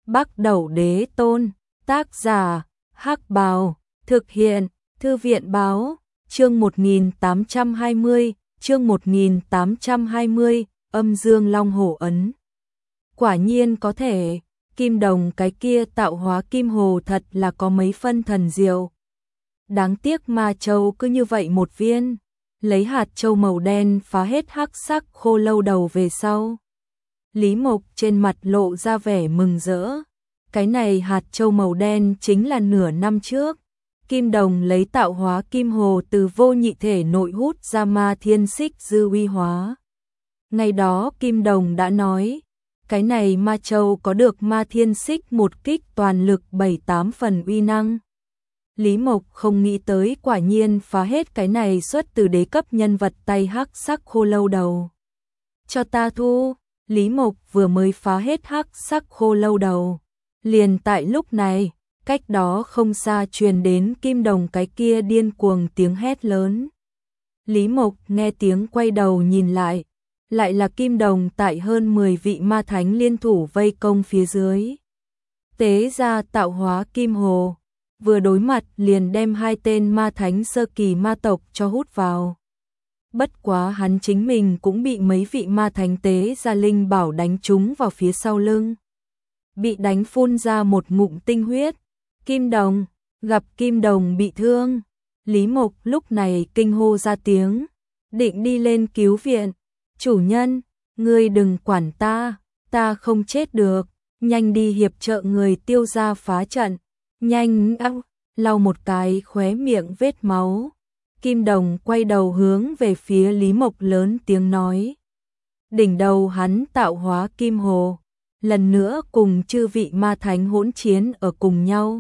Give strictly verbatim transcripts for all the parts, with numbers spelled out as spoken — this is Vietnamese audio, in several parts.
Bắc Đẩu Đế Tôn, tác giả, Hắc Bào, thực hiện, Thư viện báo, chương một nghìn tám trăm hai mươi, chương một nghìn tám trăm hai mươi, âm dương long hổ ấn. Quả nhiên có thể, kim đồng cái kia tạo hóa kim hồ thật là có mấy phân thần diệu. Đáng tiếc ma châu cứ như vậy một viên, lấy hạt châu màu đen phá hết hắc sắc khô lâu đầu về sau. Lý Mộc trên mặt lộ ra vẻ mừng rỡ. Cái này hạt châu màu đen chính là nửa năm trước. Kim đồng lấy tạo hóa kim hồ từ vô nhị thể nội hút ra ma thiên xích dư uy hóa. Ngày đó kim đồng đã nói, cái này ma châu có được ma thiên xích một kích toàn lực bảy tám phần uy năng. Lý Mộc không nghĩ tới quả nhiên phá hết cái này xuất từ đế cấp nhân vật tay hắc sắc khô lâu đầu. Cho ta thu, Lý Mộc vừa mới phá hết hắc sắc khô lâu đầu. Liền tại lúc này, cách đó không xa truyền đến kim đồng cái kia điên cuồng tiếng hét lớn. Lý Mộc nghe tiếng quay đầu nhìn lại, lại là kim đồng tại hơn mười vị ma thánh liên thủ vây công phía dưới. Tế ra tạo hóa kim hồ, vừa đối mặt liền đem hai tên ma thánh sơ kỳ ma tộc cho hút vào. Bất quá hắn chính mình cũng bị mấy vị ma thánh tế ra linh bảo đánh trúng vào phía sau lưng. Bị đánh phun ra một ngụm tinh huyết. Kim đồng, gặp kim đồng bị thương. Lý Mộc lúc này kinh hô ra tiếng, định đi lên cứu viện. Chủ nhân, ngươi đừng quản ta, ta không chết được, nhanh đi hiệp trợ người Tiêu gia phá trận. Nhanh áo, lau một cái khóe miệng vết máu. Kim đồng quay đầu hướng về phía Lý Mộc lớn tiếng nói. Đỉnh đầu hắn tạo hóa kim hồ, lần nữa cùng chư vị ma thánh hỗn chiến ở cùng nhau.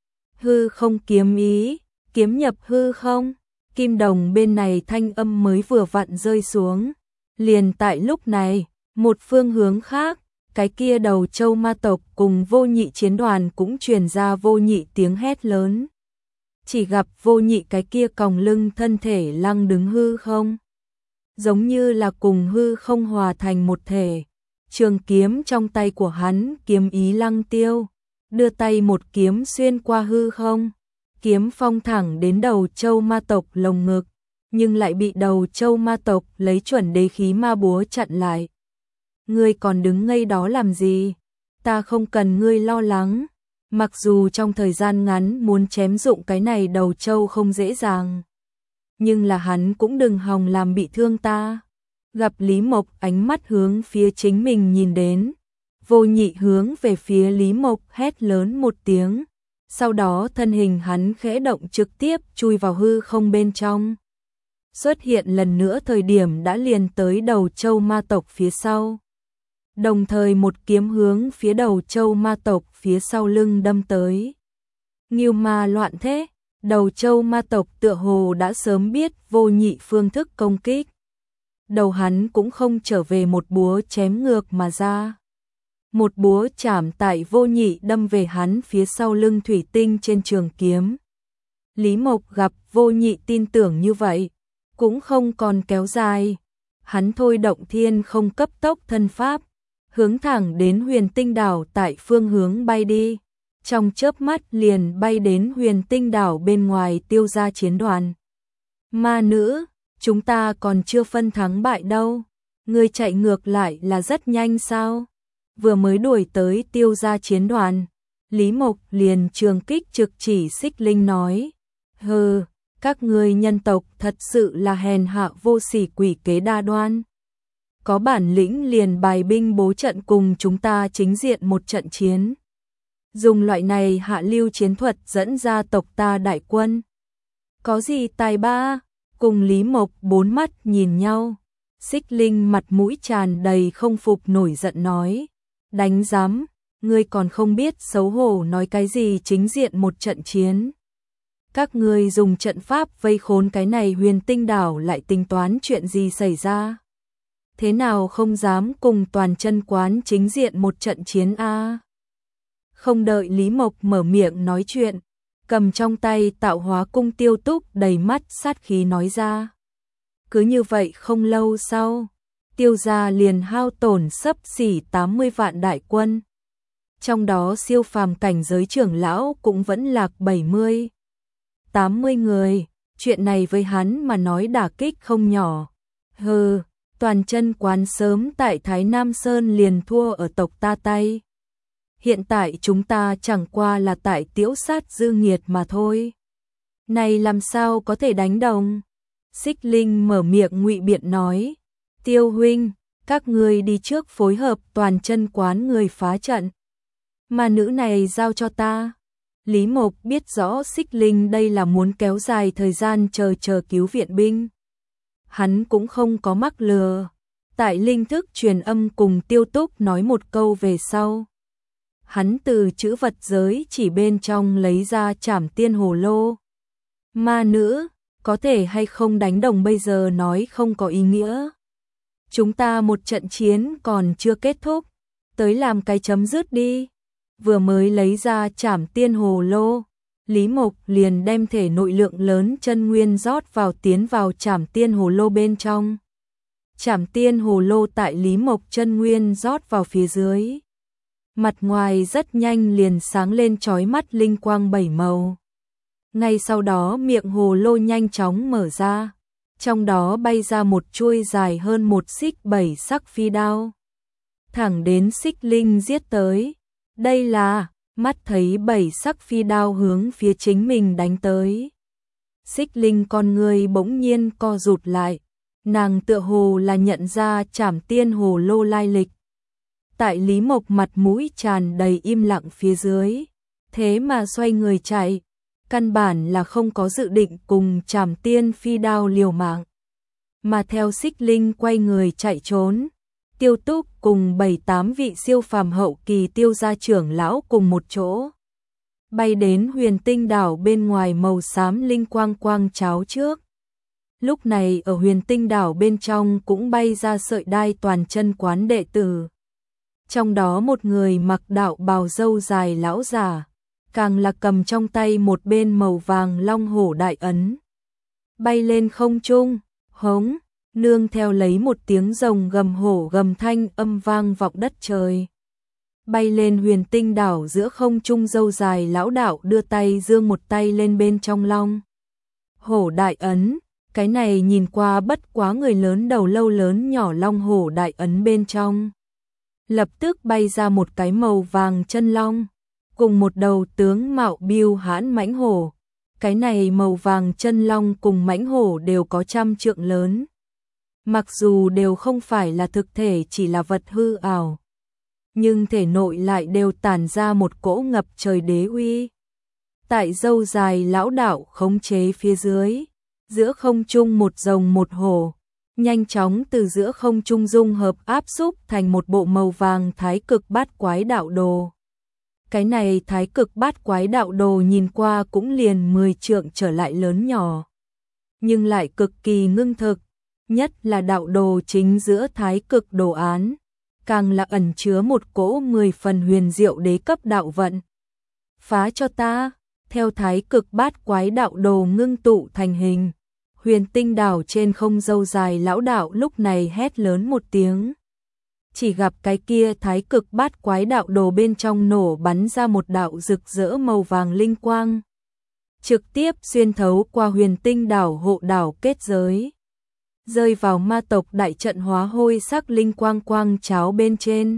Hư không kiếm ý, kiếm nhập hư không. Kim đồng bên này thanh âm mới vừa vặn rơi xuống. Liền tại lúc này, một phương hướng khác, cái kia đầu châu ma tộc cùng vô nhị chiến đoàn cũng truyền ra vô nhị tiếng hét lớn. Chỉ gặp vô nhị cái kia còng lưng thân thể lăng đứng hư không. Giống như là cùng hư không hòa thành một thể. Trường kiếm trong tay của hắn kiếm ý lăng tiêu. Đưa tay một kiếm xuyên qua hư không. Kiếm phong thẳng đến đầu châu ma tộc lồng ngực. Nhưng lại bị đầu châu ma tộc lấy chuẩn đế khí ma búa chặn lại. Ngươi còn đứng ngây đó làm gì? Ta không cần ngươi lo lắng. Mặc dù trong thời gian ngắn muốn chém dụng cái này đầu châu không dễ dàng. Nhưng là hắn cũng đừng hòng làm bị thương ta. Gặp Lý Mộc ánh mắt hướng phía chính mình nhìn đến. Vô nhị hướng về phía Lý Mộc hét lớn một tiếng. Sau đó thân hình hắn khẽ động trực tiếp chui vào hư không bên trong. Xuất hiện lần nữa thời điểm đã liền tới đầu châu ma tộc phía sau. Đồng thời một kiếm hướng phía đầu châu ma tộc phía sau lưng đâm tới. Ngưu ma loạn thế, đầu châu ma tộc tựa hồ đã sớm biết vô nhị phương thức công kích. Đầu hắn cũng không trở về một búa chém ngược mà ra. Một búa chạm tại vô nhị đâm về hắn phía sau lưng thủy tinh trên trường kiếm. Lý Mộc gặp vô nhị tin tưởng như vậy, cũng không còn kéo dài. Hắn thôi động thiên không cấp tốc thân pháp, hướng thẳng đến huyền tinh đảo tại phương hướng bay đi. Trong chớp mắt liền bay đến huyền tinh đảo bên ngoài Tiêu gia chiến đoàn. Ma nữ, chúng ta còn chưa phân thắng bại đâu. Ngươi chạy ngược lại là rất nhanh sao? Vừa mới đuổi tới Tiêu gia chiến đoàn, Lý Mộc liền trường kích trực chỉ Xích Linh nói. Hừ, các ngươi nhân tộc thật sự là hèn hạ vô sỉ quỷ kế đa đoan. Có bản lĩnh liền bài binh bố trận cùng chúng ta chính diện một trận chiến. Dùng loại này hạ lưu chiến thuật dẫn ra tộc ta đại quân. Có gì tài ba? Cùng Lý Mộc bốn mắt nhìn nhau. Xích Linh mặt mũi tràn đầy không phục nổi giận nói. Đánh giám, ngươi còn không biết xấu hổ nói cái gì chính diện một trận chiến. Các ngươi dùng trận pháp vây khốn cái này huyền tinh đảo lại tính toán chuyện gì xảy ra. Thế nào không dám cùng toàn chân quán chính diện một trận chiến a? Không đợi Lý Mộc mở miệng nói chuyện, cầm trong tay tạo hóa cung tiêu túc đầy mắt sát khí nói ra. Cứ như vậy không lâu sau, Tiêu gia liền hao tổn xấp xỉ tám mươi vạn đại quân. Trong đó siêu phàm cảnh giới trưởng lão cũng vẫn lạc bảy mươi, tám mươi người, chuyện này với hắn mà nói đả kích không nhỏ. Hừ, Toàn Chân Quán sớm tại Thái Nam Sơn liền thua ở tộc ta tay. Hiện tại chúng ta chẳng qua là tại tiễu sát dư nghiệt mà thôi. Này làm sao có thể đánh đồng? Xích Linh mở miệng ngụy biện nói. Tiêu huynh, các ngươi đi trước phối hợp Toàn Chân Quán người phá trận. Mà nữ này giao cho ta. Lý Mộc biết rõ Xích Linh đây là muốn kéo dài thời gian chờ chờ cứu viện binh. Hắn cũng không có mắc lừa. Tại linh thức truyền âm cùng Tiêu Túc nói một câu về sau. Hắn từ chữ vật giới chỉ bên trong lấy ra Trảm Tiên Hồ Lô. Ma nữ, có thể hay không đánh đồng bây giờ nói không có ý nghĩa. Chúng ta một trận chiến còn chưa kết thúc, tới làm cái chấm dứt đi. Vừa mới lấy ra Trảm Tiên Hồ Lô, Lý Mộc liền đem thể nội lượng lớn chân nguyên rót vào tiến vào Trảm Tiên Hồ Lô bên trong. Trảm Tiên Hồ Lô tại Lý Mộc chân nguyên rót vào phía dưới. Mặt ngoài rất nhanh liền sáng lên chói mắt linh quang bảy màu. Ngay sau đó miệng hồ lô nhanh chóng mở ra, trong đó bay ra một chuôi dài hơn một xích bảy sắc phi đao. Thẳng đến Xích Linh giết tới. Đây là, mắt thấy bảy sắc phi đao hướng phía chính mình đánh tới. Xích Linh con người bỗng nhiên co rụt lại, nàng tựa hồ là nhận ra Trảm Tiên Hồ Lô lai lịch. Tại Lý Mộc mặt mũi tràn đầy im lặng phía dưới, thế mà xoay người chạy, căn bản là không có dự định cùng Trảm Tiên phi đao liều mạng. Mà theo Xích Linh quay người chạy trốn, Tiêu Túc cùng bảy tám vị siêu phàm hậu kỳ Tiêu gia trưởng lão cùng một chỗ bay đến Huyền Tinh đảo bên ngoài màu xám linh quang quang cháo trước. Lúc này ở Huyền Tinh đảo bên trong cũng bay ra sợi đai Toàn Chân Quán đệ tử. Trong đó một người mặc đạo bào râu dài lão giả, càng là cầm trong tay một bên màu vàng long hổ đại ấn. Bay lên không trung, hống, nương theo lấy một tiếng rồng gầm hổ gầm thanh âm vang vọng đất trời. Bay lên Huyền Tinh đảo giữa không trung râu dài lão đạo đưa tay giương một tay lên bên trong long hổ đại ấn. Cái này nhìn qua bất quá người lớn đầu lâu lớn nhỏ long hổ đại ấn bên trong. Lập tức bay ra một cái màu vàng chân long, cùng một đầu tướng mạo biêu hãn mãnh hổ. Cái này màu vàng chân long cùng mãnh hổ đều có trăm trượng lớn. Mặc dù đều không phải là thực thể chỉ là vật hư ảo, nhưng thể nội lại đều tản ra một cỗ ngập trời đế uy. Tại râu dài lão đạo khống chế phía dưới, giữa không trung một rồng một hổ, nhanh chóng từ giữa không trung dung hợp áp xúc thành một bộ màu vàng thái cực bát quái đạo đồ. Cái này thái cực bát quái đạo đồ nhìn qua cũng liền mười trượng trở lại lớn nhỏ, nhưng lại cực kỳ ngưng thực, nhất là đạo đồ chính giữa thái cực đồ án, càng là ẩn chứa một cỗ mười phần huyền diệu đế cấp đạo vận. Phá cho ta, theo thái cực bát quái đạo đồ ngưng tụ thành hình. Huyền Tinh đảo trên không râu dài lão đạo lúc này hét lớn một tiếng. Chỉ gặp cái kia thái cực bát quái đạo đồ bên trong nổ bắn ra một đạo rực rỡ màu vàng linh quang, trực tiếp xuyên thấu qua Huyền Tinh đảo hộ đảo kết giới, rơi vào ma tộc đại trận hóa hôi sắc linh quang quang cháo bên trên.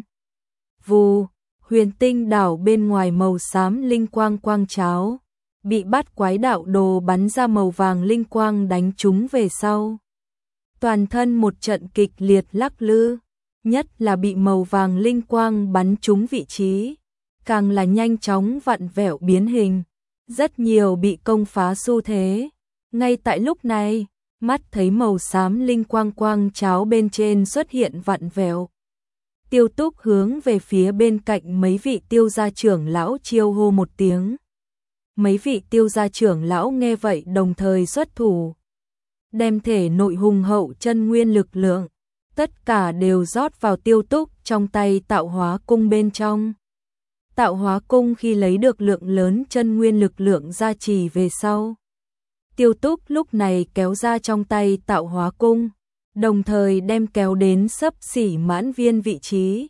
Vù, Huyền Tinh đảo bên ngoài màu xám linh quang quang cháo bị bát quái đạo đồ bắn ra màu vàng linh quang đánh trúng về sau. Toàn thân một trận kịch liệt lắc lư, nhất là bị màu vàng linh quang bắn trúng vị trí, càng là nhanh chóng vặn vẹo biến hình, rất nhiều bị công phá xu thế. Ngay tại lúc này, mắt thấy màu xám linh quang quang cháo bên trên xuất hiện vặn vẹo. Tiêu Túc hướng về phía bên cạnh mấy vị Tiêu gia trưởng lão chiêu hô một tiếng. Mấy vị Tiêu gia trưởng lão nghe vậy đồng thời xuất thủ, đem thể nội hùng hậu chân nguyên lực lượng, tất cả đều rót vào Tiêu Túc trong tay tạo hóa cung bên trong. Tạo hóa cung khi lấy được lượng lớn chân nguyên lực lượng gia trì về sau, Tiêu Túc lúc này kéo ra trong tay tạo hóa cung, đồng thời đem kéo đến xấp xỉ mãn viên vị trí.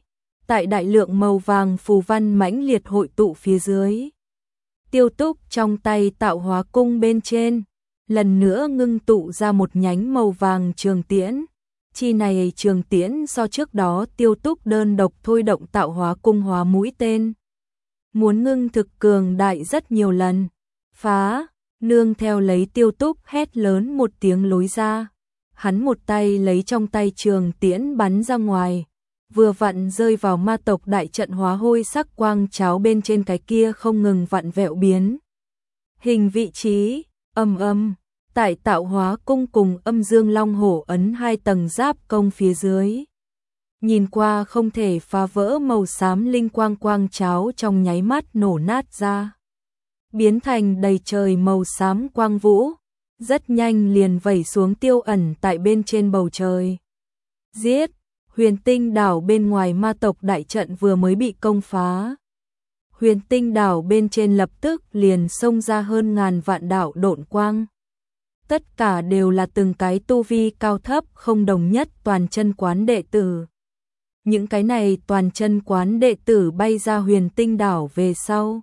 tại đại lượng màu vàng phù văn mãnh liệt hội tụ phía dưới. Tiêu Túc trong tay tạo hóa cung bên trên, lần nữa ngưng tụ ra một nhánh màu vàng trường tiễn. Chi này trường tiễn so trước đó Tiêu Túc đơn độc thôi động tạo hóa cung hóa mũi tên. Muốn ngưng thực cường đại rất nhiều lần. Phá, nương theo lấy Tiêu Túc hét lớn một tiếng lối ra. Hắn một tay lấy trong tay trường tiễn bắn ra ngoài. Vừa vặn rơi vào ma tộc đại trận hóa hôi sắc quang cháo bên trên cái kia không ngừng vặn vẹo biến. Hình vị trí, âm âm, tại tạo hóa cung cùng âm dương long hổ ấn hai tầng giáp công phía dưới. Nhìn qua không thể phá vỡ màu xám linh quang quang cháo trong nháy mắt nổ nát ra. Biến thành đầy trời màu xám quang vũ, rất nhanh liền vẩy xuống tiêu ẩn tại bên trên bầu trời. Giết! Huyền Tinh đảo bên ngoài ma tộc đại trận vừa mới bị công phá. Huyền Tinh đảo bên trên lập tức liền xông ra hơn ngàn vạn đạo độn quang. Tất cả đều là từng cái tu vi cao thấp không đồng nhất toàn chân quán đệ tử. Những cái này toàn chân quán đệ tử bay ra Huyền Tinh đảo về sau.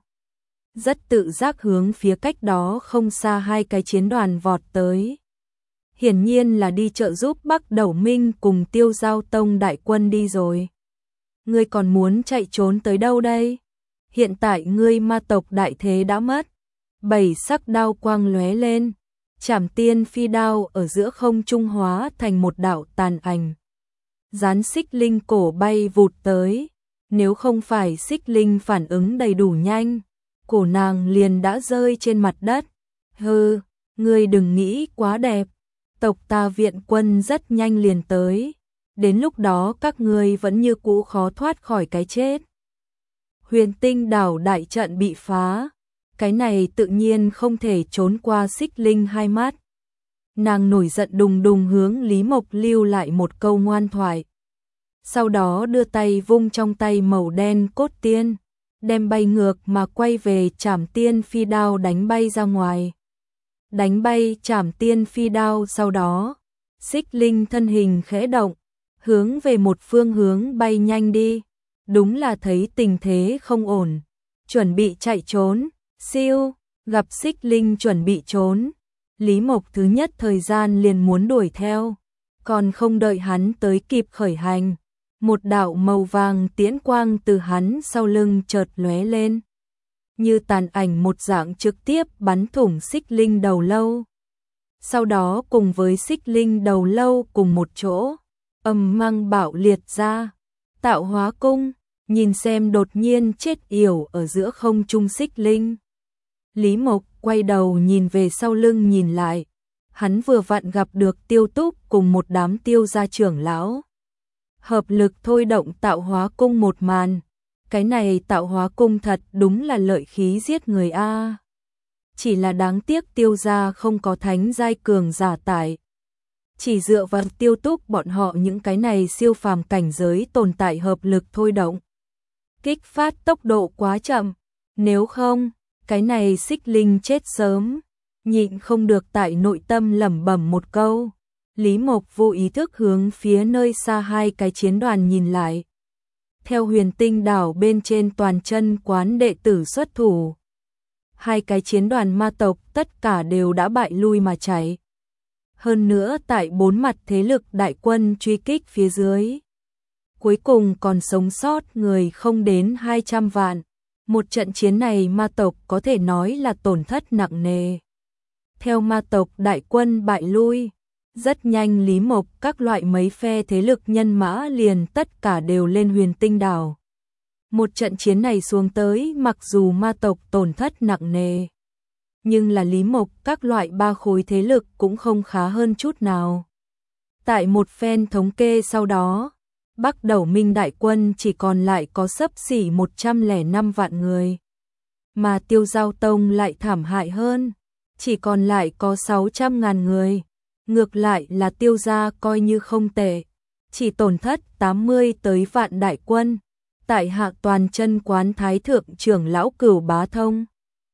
Rất tự giác hướng phía cách đó không xa hai cái chiến đoàn vọt tới. Hiển nhiên là đi trợ giúp Bắc Đẩu Minh cùng Tiêu Giao Tông đại quân đi rồi. Ngươi còn muốn chạy trốn tới đâu đây? Hiện tại ngươi ma tộc đại thế đã mất. Bảy sắc đao quang lóe lên, Trảm Tiên phi đao ở giữa không trung hóa thành một đạo tàn ảnh. Gián Xích Linh cổ bay vụt tới, nếu không phải Xích Linh phản ứng đầy đủ nhanh, cổ nàng liền đã rơi trên mặt đất. Hừ, ngươi đừng nghĩ quá đẹp. Tộc ta viện quân rất nhanh liền tới, đến lúc đó các ngươi vẫn như cũ khó thoát khỏi cái chết. Huyền Tinh đảo đại trận bị phá, cái này tự nhiên không thể trốn qua Xích Linh hai mắt. Nàng nổi giận đùng đùng hướng Lý Mộc lưu lại một câu ngoan thoại. Sau đó đưa tay vung trong tay màu đen cốt tiên, đem bay ngược mà quay về Trảm Tiên phi đao đánh bay ra ngoài. Đánh bay Trảm Tiên phi đao sau đó, Xích Linh thân hình khẽ động, hướng về một phương hướng bay nhanh đi. Đúng là thấy tình thế không ổn, chuẩn bị chạy trốn, siêu, gặp Xích Linh chuẩn bị trốn. Lý Mộc thứ nhất thời gian liền muốn đuổi theo, còn không đợi hắn tới kịp khởi hành. Một đạo màu vàng tiễn quang từ hắn sau lưng chợt lóe lên. Như tàn ảnh một dạng trực tiếp bắn thủng Xích Linh đầu lâu. Sau đó cùng với Xích Linh đầu lâu cùng một chỗ, ầm mang bạo liệt ra. Tạo hóa cung, nhìn xem đột nhiên chết yểu ở giữa không trung Xích Linh. Lý Mộc quay đầu nhìn về sau lưng nhìn lại, hắn vừa vặn gặp được Tiêu Túc cùng một đám Tiêu gia trưởng lão. Hợp lực thôi động tạo hóa cung một màn. Cái này tạo hóa cung thật đúng là lợi khí giết người a. Chỉ là đáng tiếc Tiêu gia không có thánh giai cường giả tải. Chỉ dựa vào Tiêu Túc bọn họ những cái này siêu phàm cảnh giới tồn tại hợp lực thôi động. Kích phát tốc độ quá chậm, nếu không, cái này Xích Linh chết sớm. Nhịn không được tại nội tâm lẩm bẩm một câu. Lý Mộc vô ý thức hướng phía nơi xa hai cái chiến đoàn nhìn lại. Theo Huyền Tinh đảo bên trên toàn chân quán đệ tử xuất thủ. Hai cái chiến đoàn ma tộc tất cả đều đã bại lui mà chạy. Hơn nữa tại bốn mặt thế lực đại quân truy kích phía dưới. Cuối cùng còn sống sót người không đến hai trăm vạn. Một trận chiến này ma tộc có thể nói là tổn thất nặng nề. Theo ma tộc đại quân bại lui, rất nhanh Lý Mộc các loại mấy phe thế lực nhân mã liền tất cả đều lên Huyền Tinh đảo. Một trận chiến này xuống tới mặc dù ma tộc tổn thất nặng nề, nhưng là Lý Mộc các loại ba khối thế lực cũng không khá hơn chút nào. Tại một phen thống kê sau đó, Bắc Đẩu Minh đại quân chỉ còn lại có xấp xỉ một trăm lẻ năm vạn người. Mà Tiêu Giao Tông lại thảm hại hơn, chỉ còn lại có sáu trăm ngàn người. Ngược lại là Tiêu gia coi như không tệ, chỉ tổn thất tám mươi tới vạn đại quân. Tại hạ toàn chân quán thái thượng trưởng lão Cửu Bá Thông.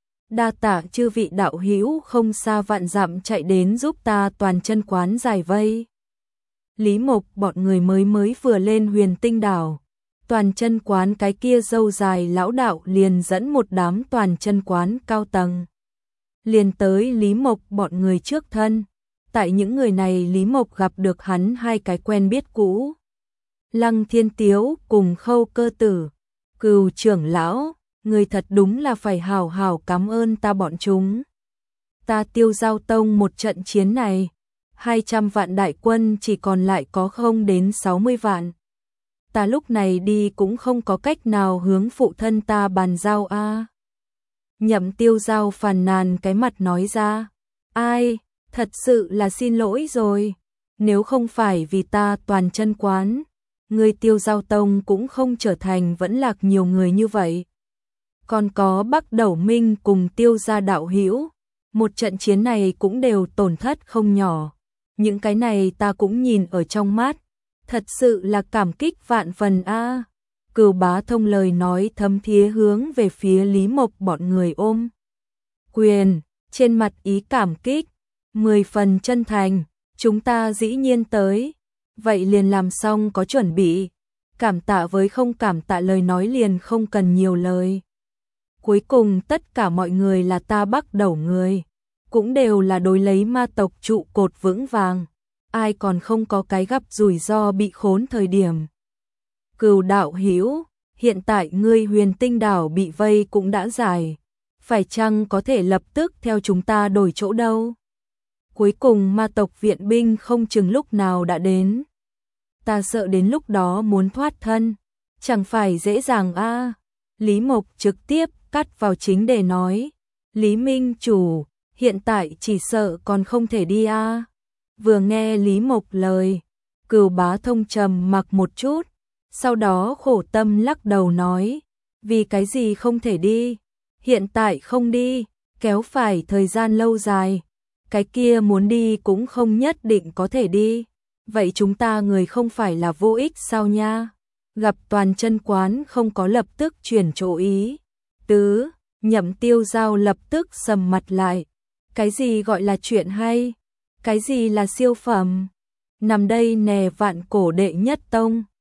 Đa tạ chư vị đạo hữu không xa vạn dặm chạy đến giúp ta toàn chân quán giải vây. Lý Mộc bọn người mới mới vừa lên Huyền Tinh đảo, Toàn chân quán cái kia râu dài lão đạo liền dẫn một đám toàn chân quán cao tầng. Liền tới Lý Mộc bọn người trước thân. Tại những người này Lý Mộc gặp được hắn hai cái quen biết cũ. Lăng Thiên Tiếu cùng Khâu Cơ Tử. Cừu trưởng lão, người thật đúng là phải hào hào cảm ơn ta bọn chúng. Ta Tiêu Giao Tông một trận chiến này, hai trăm vạn đại quân chỉ còn lại có không đến sáu mươi vạn. Ta lúc này đi cũng không có cách nào hướng phụ thân ta bàn giao a. À. Nhậm Tiêu Giao phàn nàn cái mặt nói ra, ai, thật sự là xin lỗi rồi, nếu không phải vì ta toàn chân quán, người Tiêu Giao Tông cũng không trở thành vẫn lạc nhiều người như vậy. Còn có Bắc Đẩu Minh cùng Tiêu gia đạo hữu, một trận chiến này cũng đều tổn thất không nhỏ. Những cái này ta cũng nhìn ở trong mắt, thật sự là cảm kích vạn phần a. À. Cửu Bá Thông lời nói thấm thía hướng về phía Lý Mộc bọn người ôm quyền, trên mặt ý cảm kích, mười phần chân thành, chúng ta dĩ nhiên tới, vậy liền làm xong có chuẩn bị, cảm tạ với không cảm tạ lời nói liền không cần nhiều lời. Cuối cùng tất cả mọi người là ta Bắc Đẩu người, cũng đều là đối lấy ma tộc trụ cột vững vàng, ai còn không có cái gặp rủi ro bị khốn thời điểm. Cừu đạo hữu, hiện tại ngươi Huyền Tinh đảo bị vây cũng đã giải, phải chăng có thể lập tức theo chúng ta đổi chỗ đâu? Cuối cùng ma tộc viện binh không chừng lúc nào đã đến. Ta sợ đến lúc đó muốn thoát thân, chẳng phải dễ dàng a. À. Lý Mộc trực tiếp cắt vào chính để nói, Lý Minh chủ, hiện tại chỉ sợ còn không thể đi a. À. Vừa nghe Lý Mộc lời, Cừu Bá Thông trầm mặc một chút, sau đó khổ tâm lắc đầu nói, vì cái gì không thể đi, hiện tại không đi, kéo phải thời gian lâu dài, cái kia muốn đi cũng không nhất định có thể đi, vậy chúng ta người không phải là vô ích sao nha? Gặp toàn chân quán không có lập tức chuyển chỗ ý tứ, Nhậm Tiêu Giao lập tức sầm mặt lại, cái gì gọi là chuyện hay, cái gì là siêu phẩm, nằm đây nè vạn cổ đệ nhất tông.